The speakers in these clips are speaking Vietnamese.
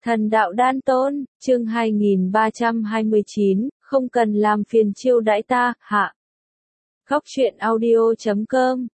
Thần đạo đan tôn, chương 2329, không cần làm phiền chiêu đãi ta, hạ. Góc truyện audio.com.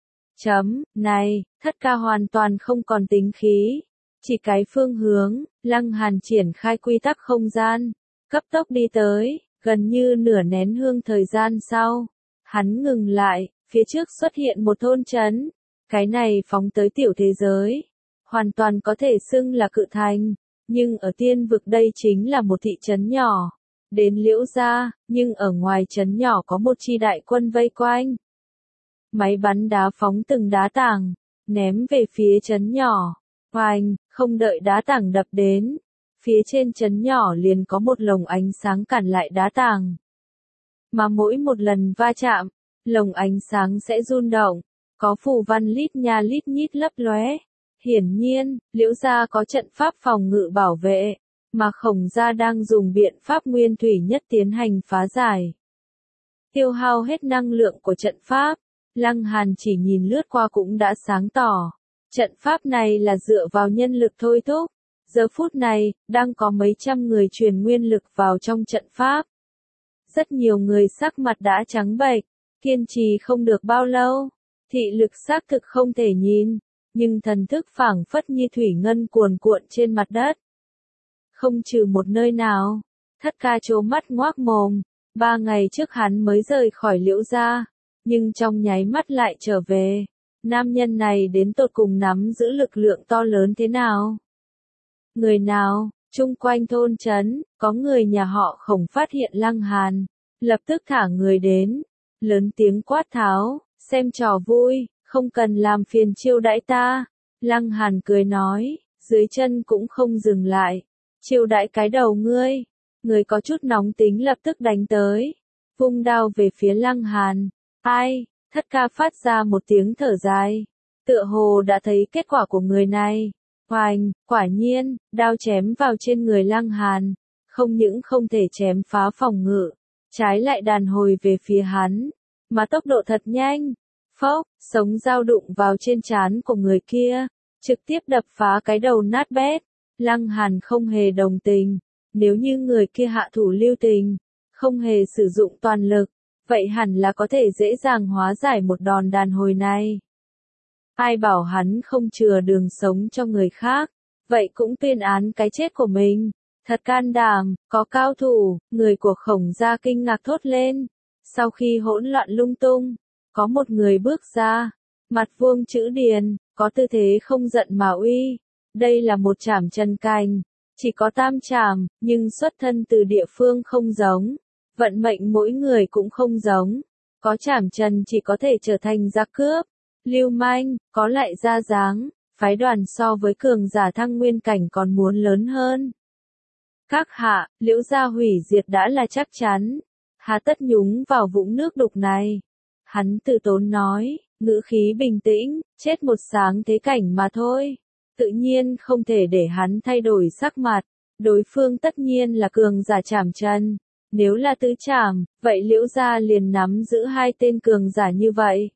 Này, thất ca hoàn toàn không còn tính khí. Chỉ cái phương hướng, Lăng Hàn triển khai quy tắc không gian, cấp tốc đi tới, gần như nửa nén hương thời gian sau. Hắn ngừng lại, phía trước xuất hiện một thôn trấn. Cái này phóng tới tiểu thế giới. Hoàn toàn có thể xưng là cự thành. Nhưng ở tiên vực đây chính là một thị trấn nhỏ. Đến Liễu gia, nhưng ở ngoài trấn nhỏ có một chi đại quân vây quanh. Máy bắn đá phóng từng đá tảng, ném về phía trấn nhỏ. Oanh, không đợi đá tảng đập đến. Phía trên trấn nhỏ liền có một lồng ánh sáng cản lại đá tảng. Mà mỗi một lần va chạm, lồng ánh sáng sẽ rung động. Có phù văn lít nha lít nhít lấp lóe. Hiển nhiên, Liễu gia có trận pháp phòng ngự bảo vệ, mà Khổng gia đang dùng biện pháp nguyên thủy nhất tiến hành phá giải. Tiêu hao hết năng lượng của trận pháp, Lăng Hàn chỉ nhìn lướt qua cũng đã sáng tỏ. Trận pháp này là dựa vào nhân lực thôi thúc. Giờ phút này, đang có mấy trăm người truyền nguyên lực vào trong trận pháp. Rất nhiều người sắc mặt đã trắng bệch, kiên trì không được bao lâu. Thị lực xác thực không thể nhìn. Nhưng thần thức phảng phất như thủy ngân cuồn cuộn trên mặt đất. Không trừ một nơi nào, thất ca trố mắt ngoác mồm, 3 ngày trước hắn mới rời khỏi Liễu gia, nhưng trong nháy mắt lại trở về. Nam nhân này đến tột cùng nắm giữ lực lượng to lớn thế nào? Người nào? Chung quanh thôn trấn, có người nhà họ Khổng phát hiện Lăng Hàn, lập tức thả người đến, lớn tiếng quát tháo, xem trò vui. Không cần làm phiền chiêu đãi ta. Lăng Hàn cười nói, dưới chân cũng không dừng lại. Chiêu đãi cái đầu ngươi. Người có chút nóng tính lập tức đánh tới. Vung đao về phía Lăng Hàn. Ai? Thất ca phát ra một tiếng thở dài. Tựa hồ đã thấy kết quả của người này. Hoành, quả nhiên, đao chém vào trên người Lăng Hàn. Không những không thể chém phá phòng ngự. Trái lại đàn hồi về phía hắn. Mà tốc độ thật nhanh. Phốc, sống dao đụng vào trên trán của người kia, trực tiếp đập phá cái đầu nát bét. Lăng Hàn không hề đồng tình, nếu như người kia hạ thủ lưu tình, không hề sử dụng toàn lực, vậy hẳn là có thể dễ dàng hóa giải một đòn đàn hồi này. Ai bảo hắn không chừa đường sống cho người khác, vậy cũng tuyên án cái chết của mình. Thật can đảm, có cao thủ, người của Khổng gia kinh ngạc thốt lên. Sau khi hỗn loạn lung tung, có một người bước ra, mặt vuông chữ điền, có tư thế không giận mà uy. Đây là một trảm chân cành, chỉ có tam trảm, nhưng xuất thân từ địa phương không giống. Vận mệnh mỗi người cũng không giống. Có trảm chân chỉ có thể trở thành giặc cướp, lưu manh, có lại ra dáng, phái đoàn so với cường giả thăng nguyên cảnh còn muốn lớn hơn. Các hạ, Liễu gia hủy diệt đã là chắc chắn. Hà tất nhúng vào vũng nước đục này. Hắn từ tốn nói, ngữ khí bình tĩnh, chết một sáng thế cảnh mà thôi. Tự nhiên không thể để hắn thay đổi sắc mặt. Đối phương tất nhiên là cường giả trảm chân. Nếu là tứ trảm, vậy Liễu gia liền nắm giữ 2 tên cường giả như vậy.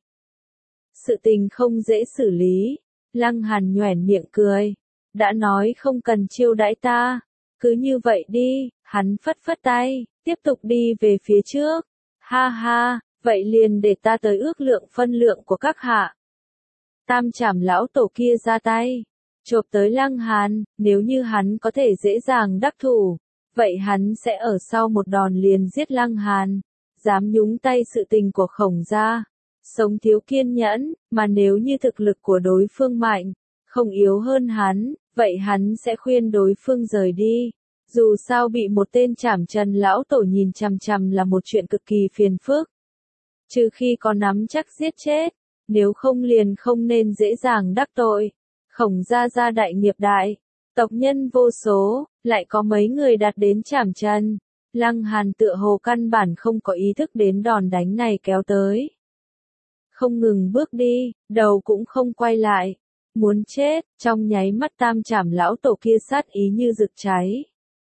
Sự tình không dễ xử lý. Lăng Hàn nhoẻn miệng cười. Đã nói không cần chiêu đãi ta. Cứ như vậy đi, hắn phất phất tay, tiếp tục đi về phía trước. Ha ha. Vậy liền để ta tới ước lượng phân lượng của các hạ. Tam trảm lão tổ kia ra tay, chộp tới Lăng Hàn, nếu như hắn có thể dễ dàng đắc thủ, vậy hắn sẽ ở sau một đòn liền giết Lăng Hàn. Dám nhúng tay sự tình của Khổng gia, sống thiếu kiên nhẫn, mà nếu như thực lực của đối phương mạnh, không yếu hơn hắn, vậy hắn sẽ khuyên đối phương rời đi. Dù sao bị một tên trảm trần lão tổ nhìn chằm chằm là một chuyện cực kỳ phiền phức. Trừ khi có nắm chắc giết chết, nếu không liền không nên dễ dàng đắc tội. Khổng gia gia đại nghiệp đại, tộc nhân vô số, lại có mấy người đạt đến trảm chân. Lăng Hàn tựa hồ căn bản không có ý thức đến đòn đánh này kéo tới. Không ngừng bước đi, đầu cũng không quay lại. Muốn chết, trong nháy mắt tam trảm lão tổ kia sát ý như rực cháy.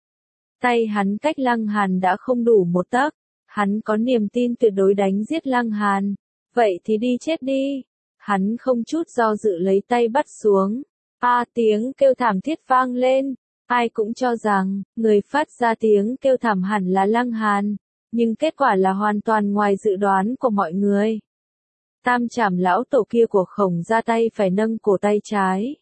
Tay hắn cách Lăng Hàn đã không đủ một tấc. Hắn có niềm tin tuyệt đối đánh giết Lăng Hàn. Vậy thì đi chết đi. Hắn không chút do dự lấy tay bắt xuống. Tiếng kêu thảm thiết vang lên. Ai cũng cho rằng, người phát ra tiếng kêu thảm hẳn là Lăng Hàn, nhưng kết quả là hoàn toàn ngoài dự đoán của mọi người. Tam Trảm lão tổ kia của Khổng ra tay phải nâng cổ tay trái.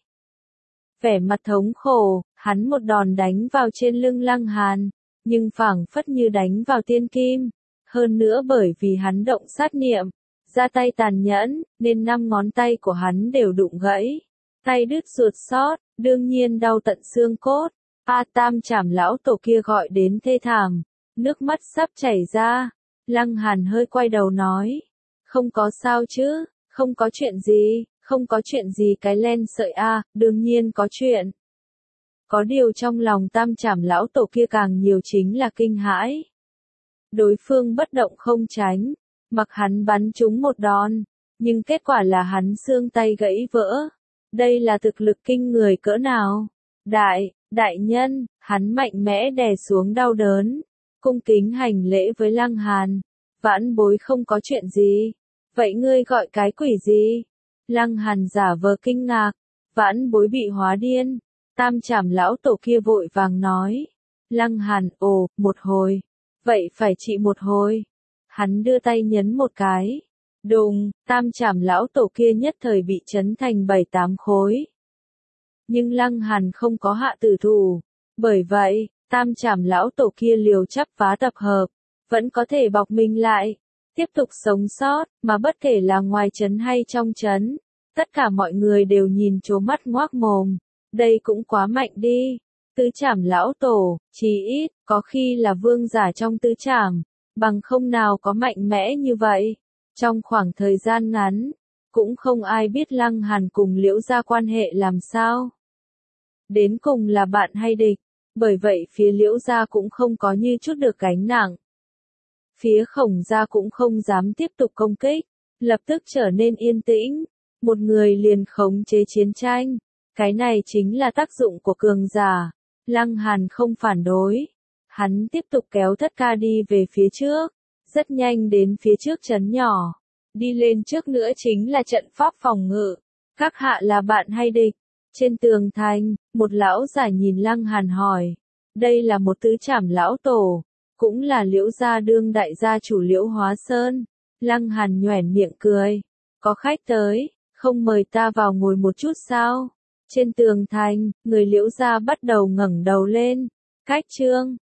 Vẻ mặt thống khổ, hắn một đòn đánh vào trên lưng Lăng Hàn, nhưng phảng phất như đánh vào tiên kim. Hơn nữa bởi vì hắn động sát niệm, ra tay tàn nhẫn, nên 5 ngón tay của hắn đều đụng gãy. Tay đứt ruột xót, đương nhiên đau tận xương cốt. Tam Trảm lão tổ kia gọi đến thê thảm, nước mắt sắp chảy ra. Lăng Hàn hơi quay đầu nói, không có sao chứ, không có chuyện gì, không có chuyện gì cái len sợi đương nhiên có chuyện. Có điều trong lòng Tam Trảm lão tổ kia càng nhiều chính là kinh hãi. Đối phương bất động không tránh, mặc hắn bắn trúng một đòn, nhưng kết quả là hắn xương tay gãy vỡ. Đây là thực lực kinh người cỡ nào? Đại nhân, hắn mạnh mẽ đè xuống đau đớn, cung kính hành lễ với Lăng Hàn. Vãn bối không có chuyện gì. Vậy ngươi gọi cái quỷ gì? Lăng Hàn giả vờ kinh ngạc. Vãn bối bị hóa điên. Tam Trảm lão tổ kia vội vàng nói. Lăng Hàn, một hồi. Vậy phải trị một hồi. Hắn đưa tay nhấn một cái. Đùng, Tam Trảm lão tổ kia nhất thời bị chấn thành 7-8 khối. Nhưng Lăng Hàn không có hạ tử thủ. Bởi vậy, Tam Trảm lão tổ kia liều chắp vá tập hợp, vẫn có thể bọc mình lại, tiếp tục sống sót, mà bất kể là ngoài trấn hay trong trấn. Tất cả mọi người đều nhìn trố mắt ngoác mồm. Đây cũng quá mạnh đi. Tứ Trảm lão tổ, chí ít, có khi là vương giả trong tứ trảm, bằng không nào có mạnh mẽ như vậy. Trong khoảng thời gian ngắn, cũng không ai biết Lăng Hàn cùng Liễu gia quan hệ làm sao. Đến cùng là bạn hay địch, bởi vậy phía Liễu gia cũng không có như chút được gánh nặng. Phía Khổng gia cũng không dám tiếp tục công kích, lập tức trở nên yên tĩnh, một người liền khống chế chiến tranh. Cái này chính là tác dụng của cường giả. Lăng Hàn không phản đối. Hắn tiếp tục kéo Thất Ca đi về phía trước. Rất nhanh đến phía trước trấn nhỏ. Đi lên trước nữa chính là trận pháp phòng ngự. Các hạ là bạn hay địch? Trên tường thành, một lão giả nhìn Lăng Hàn hỏi. Đây là một tứ trảm lão tổ. Cũng là Liễu gia đương đại gia chủ Liễu Hóa Sơn. Lăng Hàn nhoẻn miệng cười. Có khách tới, không mời ta vào ngồi một chút sao? Trên tường thành, người Liễu gia bắt đầu ngẩng đầu lên. Cách trương,